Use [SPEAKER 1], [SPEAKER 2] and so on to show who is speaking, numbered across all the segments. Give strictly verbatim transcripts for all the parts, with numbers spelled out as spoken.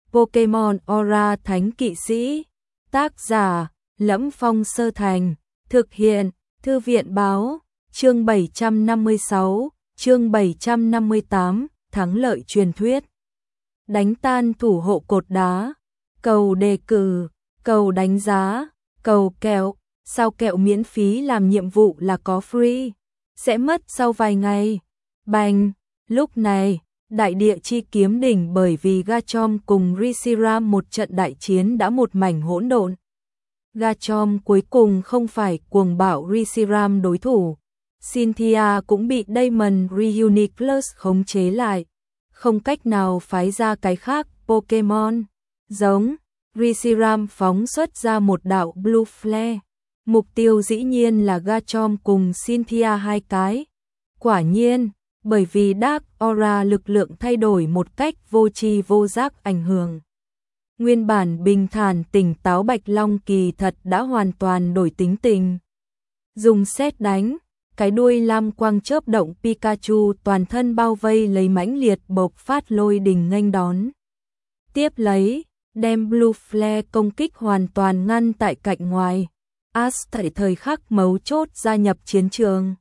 [SPEAKER 1] Pokemon Aura Thánh Kỵ Sĩ. Tác giả: Lẫm Phong Sơ Thành. Thực hiện: Thư viện Báo. Chương bảy trăm năm mươi sáu, chương bảy trăm năm mươi tám, thắng lợi truyền thuyết. Đánh tan thủ hộ cột đá. Cầu đề cử, cầu đánh giá, cầu kẹo. Sao kẹo miễn phí làm nhiệm vụ là có free, sẽ mất sau vài ngày. Bành, lúc này, đại địa chi kiếm đỉnh bởi vì Garchomp cùng Reshiram một trận đại chiến đã một mảnh hỗn độn. Garchomp cuối cùng không phải cuồng bạo Reshiram đối thủ. Cynthia cũng bị Diamond Reuniclus khống chế lại, không cách nào phái ra cái khác Pokemon. Giống, Reshiram phóng xuất ra một đạo Blue Flare. Mục tiêu dĩ nhiên là Garchomp cùng Cynthia hai cái. Quả nhiên, bởi vì Dark Aura lực lượng thay đổi một cách vô tri vô giác ảnh hưởng. Nguyên bản bình thản tỉnh táo Bạch Long kỳ thật đã hoàn toàn đổi tính tình. Dùng sét đánh, cái đuôi lam quang chớp động Pikachu toàn thân bao vây lấy mãnh liệt bộc phát lôi đình nghênh đón. Tiếp lấy, đem Blue Flare công kích hoàn toàn ngăn tại cạnh ngoài. Ash tại thời khắc mấu chốt gia nhập chiến trường.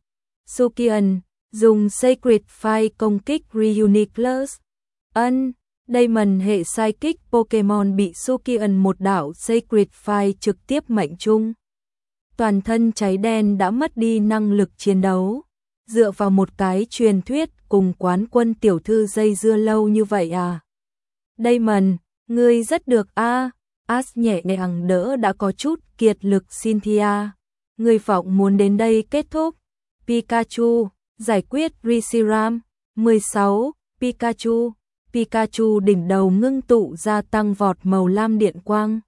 [SPEAKER 1] Sukian dùng Sacred Fire công kích Reuniclus. Ân, Diamond hệ Psychic Pokemon bị Sukian một đạo Sacred Fire trực tiếp mệnh trung. Toàn thân cháy đen đã mất đi năng lực chiến đấu. Dựa vào một cái truyền thuyết cùng quán quân tiểu thư dây dưa lâu như vậy à? Diamond, ngươi rất được a. À. Ash nhẹ nhàng đỡ đã có chút kiệt lực Cynthia. Ngươi vọng muốn đến đây kết thúc. Pikachu, giải quyết Reshiram. mười sáu, Pikachu. Pikachu đỉnh đầu ngưng tụ ra tăng vọt màu lam điện quang.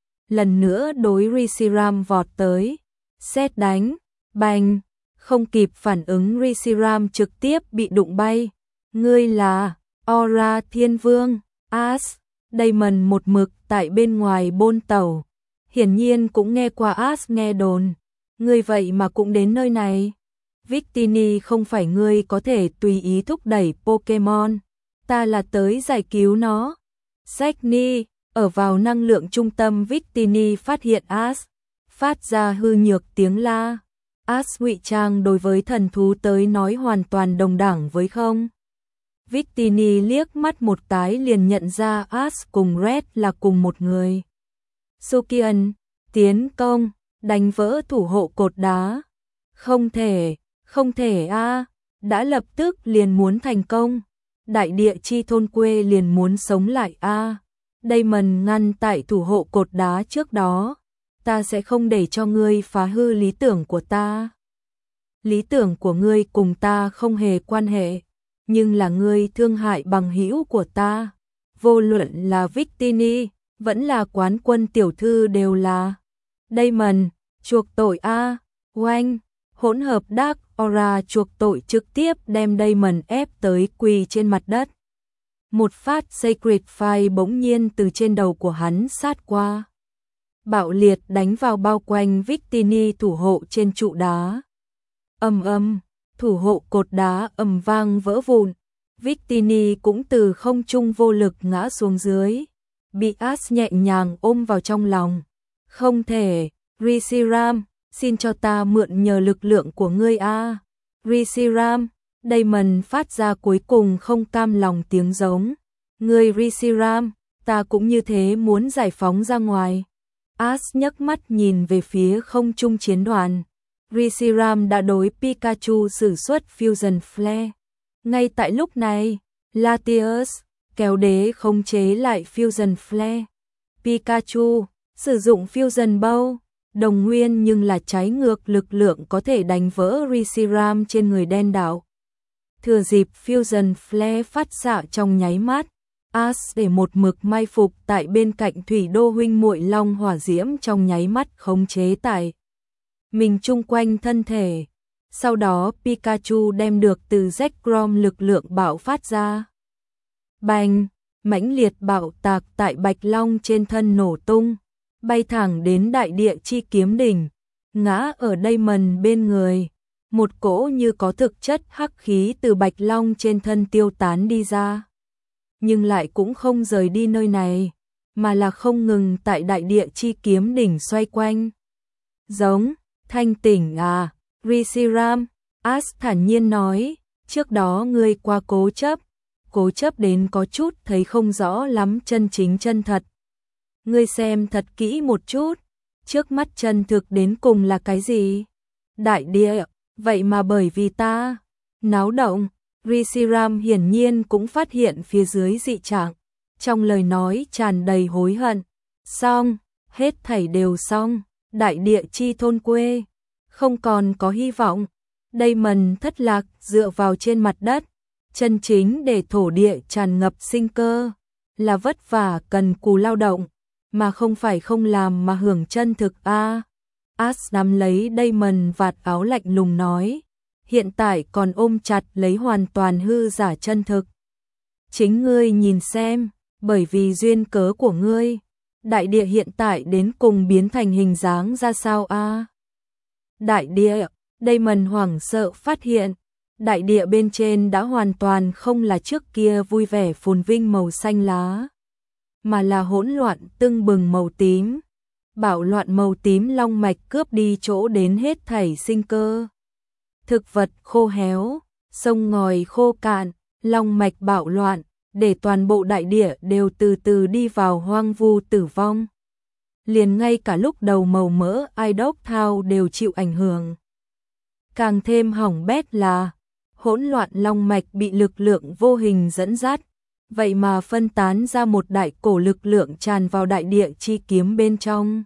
[SPEAKER 1] Lần nữa đối Reshiram vọt tới. Sét đánh, bành, không kịp phản ứng Reshiram trực tiếp bị đụng bay. Ngươi là Aura Thiên Vương. Ash, Diamond một mực tại bên ngoài bôn tẩu. Hiển nhiên cũng nghe qua Ash nghe đồn. Ngươi vậy mà cũng đến nơi này. Victini không phải ngươi có thể tùy ý thúc đẩy Pokemon. Ta là tới giải cứu nó. Sackney, ở vào năng lượng trung tâm Victini phát hiện Ash. Phát ra hư nhược tiếng la. Ash ngụy trang đối với thần thú tới nói hoàn toàn đồng đẳng với không. Victini liếc mắt một cái liền nhận ra Ash cùng Red là cùng một người. Sukian, tiến công, đánh vỡ thủ hộ cột đá. Không thể, không thể a, à, đã lập tức liền muốn thành công. Đại địa chi thôn quê liền muốn sống lại a. À. Diamond ngăn tại thủ hộ cột đá trước đó. Ta sẽ không để cho ngươi phá hư lý tưởng của ta. Lý tưởng của ngươi cùng ta không hề quan hệ. Nhưng là ngươi thương hại bằng hữu của ta. Vô luận là Victini, vẫn là quán quân tiểu thư đều là. Diamond, chuộc tội a. À. Oanh, hỗn hợp Dark Aura chuộc tội trực tiếp đem Diamond ép tới quỳ trên mặt đất. Một phát Sacred Fire bỗng nhiên từ trên đầu của hắn sát qua. Bạo liệt đánh vào bao quanh Victini thủ hộ trên trụ đá. Ầm ầm, thủ hộ cột đá ầm vang vỡ vụn. Victini cũng từ không trung vô lực ngã xuống dưới. Bị Ash nhẹ nhàng ôm vào trong lòng. Không thể, Reshiram, xin cho ta mượn nhờ lực lượng của ngươi a. À. Reshiram, Diamond phát ra cuối cùng không cam lòng tiếng giống. Ngươi Reshiram, ta cũng như thế muốn giải phóng ra ngoài. Ash nhấc mắt nhìn về phía không trung chiến đoàn. Reshiram đã đối Pikachu sử xuất Fusion Flare. Ngay tại lúc này, Latios, kéo đế khống chế lại Fusion Flare. Pikachu, sử dụng Fusion Bow, đồng nguyên nhưng là trái ngược lực lượng có thể đánh vỡ Reshiram trên người đen đảo. Thừa dịp Fusion Flare phát xạ trong nháy mắt, Ash để một mực mai phục tại bên cạnh thủy đô huynh muội long hỏa diễm trong nháy mắt khống chế tại mình chung quanh thân thể. Sau đó Pikachu đem được từ Zekrom lực lượng bạo phát ra. Bành, mãnh liệt bạo tạc tại Bạch Long trên thân nổ tung, bay thẳng đến đại địa chi kiếm đỉnh, ngã ở Diamond bên người. Một cỗ như có thực chất hắc khí từ Bạch Long trên thân tiêu tán đi ra. nhưng lại cũng không rời đi nơi này, mà là không ngừng tại đại địa chi kiếm đỉnh xoay quanh. Giống, thanh tỉnh à, Reshiram, As thản nhiên nói, trước đó ngươi quá cố chấp, cố chấp đến có chút thấy không rõ lắm chân chính chân thật. Ngươi xem thật kỹ một chút, trước mắt chân thực đến cùng là cái gì? Đại địa, vậy mà bởi vì ta náo động, Reshiram hiển nhiên cũng phát hiện phía dưới dị trạng, trong lời nói tràn đầy hối hận. Xong, hết thảy đều xong, đại địa chi thôn quê, không còn có hy vọng. Damon thất lạc dựa vào trên mặt đất, chân chính để thổ địa tràn ngập sinh cơ, là vất vả cần cù lao động, mà không phải không làm mà hưởng chân thực a. À, As nắm lấy Damon vạt áo lạnh lùng nói, hiện tại còn ôm chặt lấy hoàn toàn hư giả chân thực. Chính ngươi nhìn xem, bởi vì duyên cớ của ngươi, đại địa hiện tại đến cùng biến thành hình dáng ra sao a? À? Đại địa, Damon hoảng sợ phát hiện, đại địa bên trên đã hoàn toàn không là trước kia vui vẻ phồn vinh màu xanh lá, mà là hỗn loạn tưng bừng màu tím. Bạo loạn màu tím long mạch cướp đi chỗ đến hết thảy sinh cơ. Thực vật khô héo, sông ngòi khô cạn, long mạch bạo loạn, để toàn bộ đại địa đều từ từ đi vào hoang vu tử vong. Liền ngay cả lúc đầu màu mỡ Idok Thao đều chịu ảnh hưởng. Càng thêm hỏng bét là, hỗn loạn long mạch bị lực lượng vô hình dẫn dắt, vậy mà phân tán ra một đại cổ lực lượng tràn vào đại địa chi kiếm bên trong.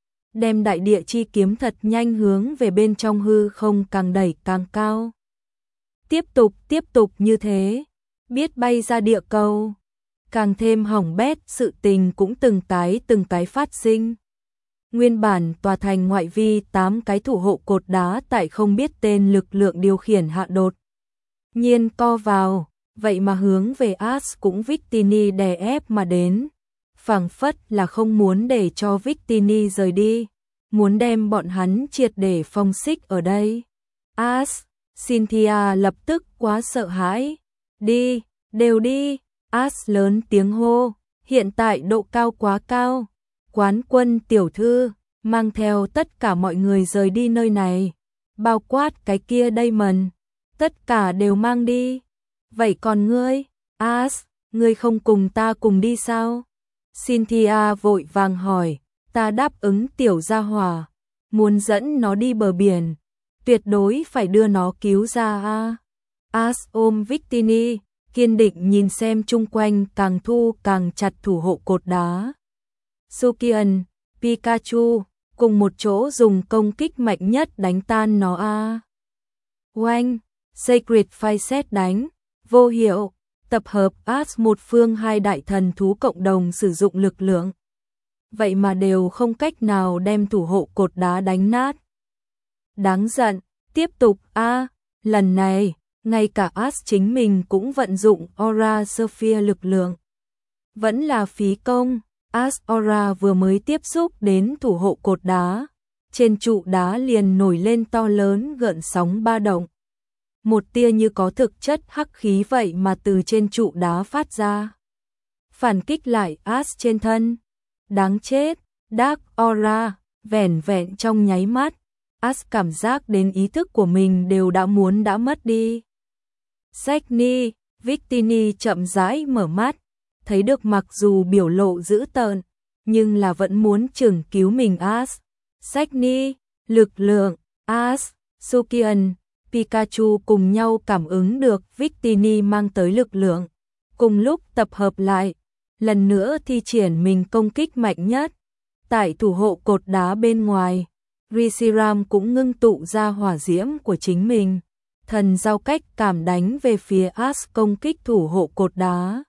[SPEAKER 1] Đem đại địa chi kiếm thật nhanh hướng về bên trong hư không càng đẩy càng cao. Tiếp tục tiếp tục như thế, biết bay ra địa cầu. Càng thêm hỏng bét sự tình cũng từng cái từng cái phát sinh. Nguyên bản tòa thành ngoại vi tám cái thủ hộ cột đá tại không biết tên lực lượng điều khiển hạ đột nhiên co vào, vậy mà hướng về As cũng Victini đè ép mà đến. Phảng phất là không muốn để cho Victini rời đi, muốn đem bọn hắn triệt để phong xích ở đây. As, Cynthia lập tức quá sợ hãi. Đi, đều đi, As lớn tiếng hô, hiện tại độ cao quá cao. Quán quân tiểu thư, mang theo tất cả mọi người rời đi nơi này, bao quát cái kia Damon, tất cả đều mang đi. Vậy còn ngươi, As, ngươi không cùng ta cùng đi sao? Cynthia vội vàng hỏi, ta đáp ứng tiểu gia hỏa, muốn dẫn nó đi bờ biển, tuyệt đối phải đưa nó cứu ra a. As ôm Victini, kiên định nhìn xem chung quanh càng thu càng chặt thủ hộ cột đá. Sukian, Pikachu, cùng một chỗ dùng công kích mạnh nhất đánh tan nó a. Oanh, Sacred Fire Set đánh, vô hiệu. Tập hợp As một phương hai đại thần thú cộng đồng sử dụng lực lượng. Vậy mà đều không cách nào đem thủ hộ cột đá đánh nát. Đáng giận, tiếp tục a, à, lần này, ngay cả As chính mình cũng vận dụng Aura Sphere lực lượng. Vẫn là phí công, As Aura vừa mới tiếp xúc đến thủ hộ cột đá, trên trụ đá liền nổi lên to lớn gợn sóng ba động. Một tia như có thực chất hắc khí vậy mà từ trên trụ đá phát ra. Phản kích lại As trên thân. Đáng chết, Dark Aura, vẻn vẹn trong nháy mắt. As cảm giác đến ý thức của mình đều đã muốn đã mất đi. Sagni, Victini chậm rãi mở mắt. Thấy được mặc dù biểu lộ dữ tợn, nhưng là vẫn muốn chừng cứu mình As. Sagni, lực lượng, As, Sukian, Pikachu cùng nhau cảm ứng được Victini mang tới lực lượng, cùng lúc tập hợp lại, lần nữa thi triển mình công kích mạnh nhất. Tại thủ hộ cột đá bên ngoài, Reshiram cũng ngưng tụ ra hỏa diễm của chính mình, thần giao cách cảm đánh về phía As công kích thủ hộ cột đá.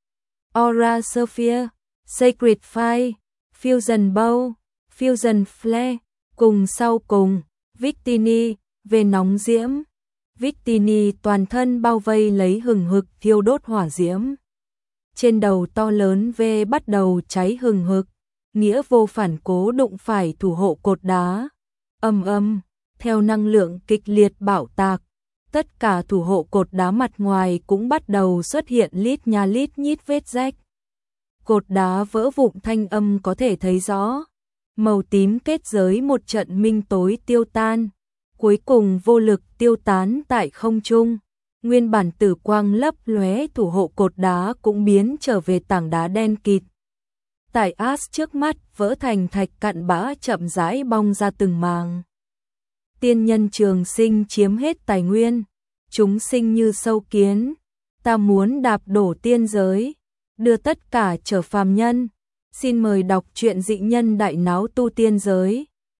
[SPEAKER 1] Aura Sphere, Sacred Fire, Fusion Bow, Fusion Flare, cùng sau cùng, Victini, về nóng diễm. Victini toàn thân bao vây lấy hừng hực thiêu đốt hỏa diễm. Trên đầu to lớn V bắt đầu cháy hừng hực, nghĩa vô phản cố đụng phải thủ hộ cột đá. Âm âm, theo năng lượng kịch liệt bạo tạc, tất cả thủ hộ cột đá mặt ngoài cũng bắt đầu xuất hiện lít nha lít nhít vết rách. Cột đá vỡ vụn thanh âm có thể thấy rõ. Màu tím kết giới một trận minh tối tiêu tan, cuối cùng vô lực tiêu tán tại không trung. Nguyên bản tử quang lấp lóe thủ hộ cột đá cũng biến trở về tảng đá đen kịt. Tại As trước mắt vỡ thành thạch cặn bã chậm rãi bong ra từng màng. Tiên nhân trường sinh chiếm hết tài nguyên, chúng sinh như sâu kiến, ta muốn đạp đổ tiên giới, đưa tất cả trở phàm nhân. Xin mời đọc truyện Dị Nhân Đại Náo Tu Tiên Giới.